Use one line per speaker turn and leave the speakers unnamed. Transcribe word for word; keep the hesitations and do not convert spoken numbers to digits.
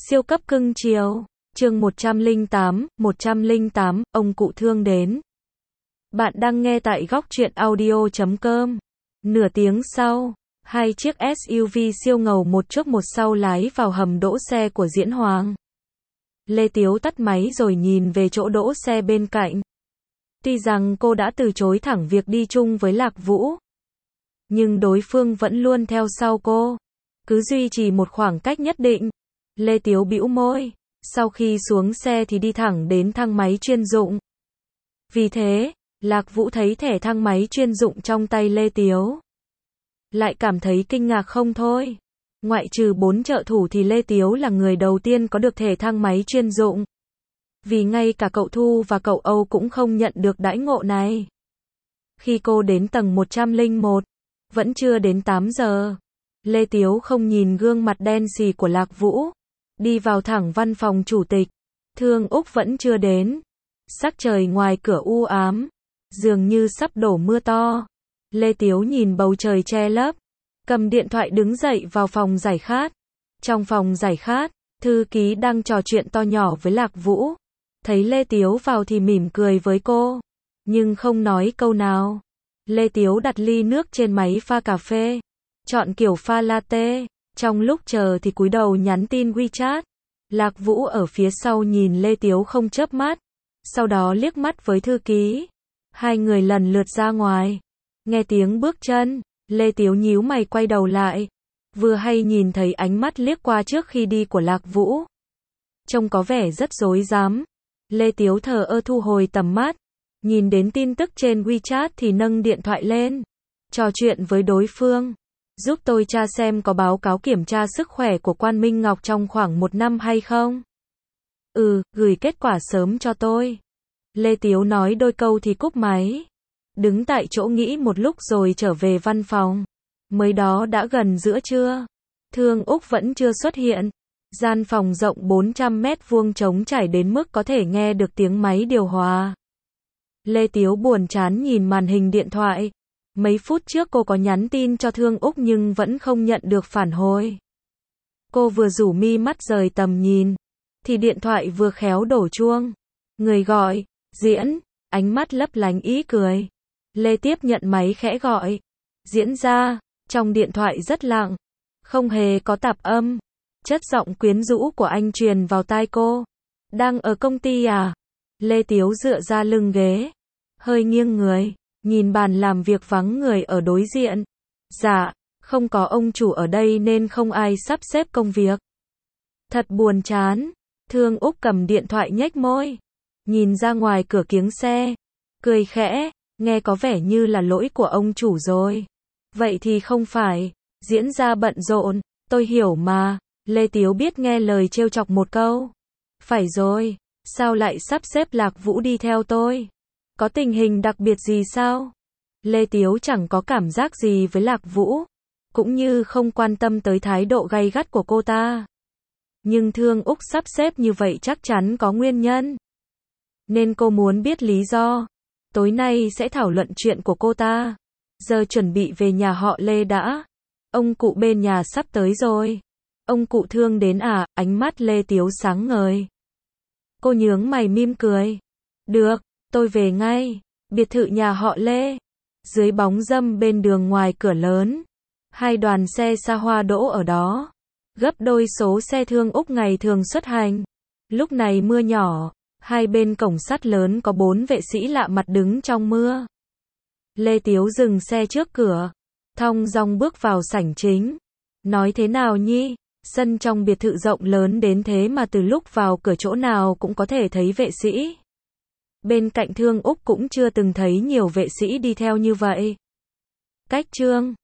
Siêu cấp cưng chiều. Chương một trăm lẻ tám, một trăm lẻ tám, ông cụ thương đến. Bạn đang nghe tại góc truyện audio chấm com. Nửa tiếng sau, hai chiếc ét u vê siêu ngầu một trước một sau lái vào hầm đỗ xe của Diễn Hoàng. Lê Tiếu tắt máy rồi nhìn về chỗ đỗ xe bên cạnh. Tuy rằng cô đã từ chối thẳng việc đi chung với Lạc Vũ, nhưng đối phương vẫn luôn theo sau cô, cứ duy trì một khoảng cách nhất định. Lê Tiếu bĩu môi, sau khi xuống xe thì đi thẳng đến thang máy chuyên dụng. Vì thế, Lạc Vũ thấy thẻ thang máy chuyên dụng trong tay Lê Tiếu, lại cảm thấy kinh ngạc không thôi. Ngoại trừ bốn trợ thủ thì Lê Tiếu là người đầu tiên có được thẻ thang máy chuyên dụng. Vì ngay cả cậu Thu và cậu Âu cũng không nhận được đãi ngộ này. Khi cô đến tầng một trăm lẻ một, vẫn chưa đến tám giờ. Lê Tiếu không nhìn gương mặt đen xì của Lạc Vũ, đi vào thẳng văn phòng chủ tịch. Thương Úc vẫn chưa đến. Sắc trời ngoài cửa u ám, dường như sắp đổ mưa to. Lê Tiếu nhìn bầu trời che lấp, cầm điện thoại đứng dậy vào phòng giải khát. Trong phòng giải khát, thư ký đang trò chuyện to nhỏ với Lạc Vũ. Thấy Lê Tiếu vào thì mỉm cười với cô, nhưng không nói câu nào. Lê Tiếu đặt ly nước trên máy pha cà phê, chọn kiểu pha latte. Trong lúc chờ thì cúi đầu nhắn tin WeChat. Lạc Vũ ở phía sau nhìn Lê Tiếu không chớp mắt, sau đó liếc mắt với thư ký. Hai người lần lượt ra ngoài. Nghe tiếng bước chân, Lê Tiếu nhíu mày quay đầu lại. Vừa hay nhìn thấy ánh mắt liếc qua trước khi đi của Lạc Vũ, trông có vẻ rất rối rắm. Lê Tiếu thờ ơ thu hồi tầm mắt, nhìn đến tin tức trên WeChat thì nâng điện thoại lên, trò chuyện với đối phương. Giúp tôi tra xem có báo cáo kiểm tra sức khỏe của Quan Minh Ngọc trong khoảng một năm hay không? Ừ, gửi kết quả sớm cho tôi. Lê Tiếu nói đôi câu thì cúp máy. Đứng tại chỗ nghĩ một lúc rồi trở về văn phòng. Mới đó đã gần giữa trưa. Thương Úc vẫn chưa xuất hiện. Gian phòng rộng bốn trăm mét vuông trống trải đến mức có thể nghe được tiếng máy điều hòa. Lê Tiếu buồn chán nhìn màn hình điện thoại. Mấy phút trước cô có nhắn tin cho Thương Úc nhưng vẫn không nhận được phản hồi. Cô vừa rủ mi mắt rời tầm nhìn, thì điện thoại vừa khéo đổ chuông. Người gọi, Diễn, ánh mắt lấp lánh ý cười. Lê tiếp nhận máy khẽ gọi. Diễn ra, trong điện thoại rất lặng, không hề có tạp âm. Chất giọng quyến rũ của anh truyền vào tai cô. Đang ở công ty à? Lê Tiếu dựa ra lưng ghế, hơi nghiêng người, nhìn bàn làm việc vắng người ở đối diện. Dạ, không có ông chủ ở đây nên không ai sắp xếp công việc. Thật buồn chán. Thương Úc cầm điện thoại nhếch môi, nhìn ra ngoài cửa kiếng xe, cười khẽ, nghe có vẻ như là lỗi của ông chủ rồi. Vậy thì không phải, Diễn ra bận rộn, tôi hiểu mà. Lê Tiếu biết nghe lời trêu chọc một câu. Phải rồi, sao lại sắp xếp Lạc Vũ đi theo tôi? Có tình hình đặc biệt gì sao? Lê Tiếu chẳng có cảm giác gì với Lạc Vũ, cũng như không quan tâm tới thái độ gay gắt của cô ta. Nhưng Thương Úc sắp xếp như vậy chắc chắn có nguyên nhân, nên cô muốn biết lý do. Tối nay sẽ thảo luận chuyện của cô ta. Giờ chuẩn bị về nhà họ Lê đã. Ông cụ bên nhà sắp tới rồi. Ông cụ Thương đến à? Ánh mắt Lê Tiếu sáng ngời. Cô nhướng mày mỉm cười. Được, tôi về ngay. Biệt thự nhà họ Lê. Dưới bóng râm bên đường ngoài cửa lớn, hai đoàn xe xa hoa đỗ ở đó, gấp đôi số xe Thương Úc ngày thường xuất hành. Lúc này mưa nhỏ, hai bên cổng sắt lớn có bốn vệ sĩ lạ mặt đứng trong mưa. Lê Tiếu dừng xe trước cửa, thong dong bước vào sảnh chính. Nói thế nào nhi? Sân trong biệt thự rộng lớn đến thế mà từ lúc vào cửa chỗ nào cũng có thể thấy vệ sĩ. Bên cạnh Thương Úc cũng chưa từng thấy nhiều vệ sĩ đi theo như vậy. Cách Trương,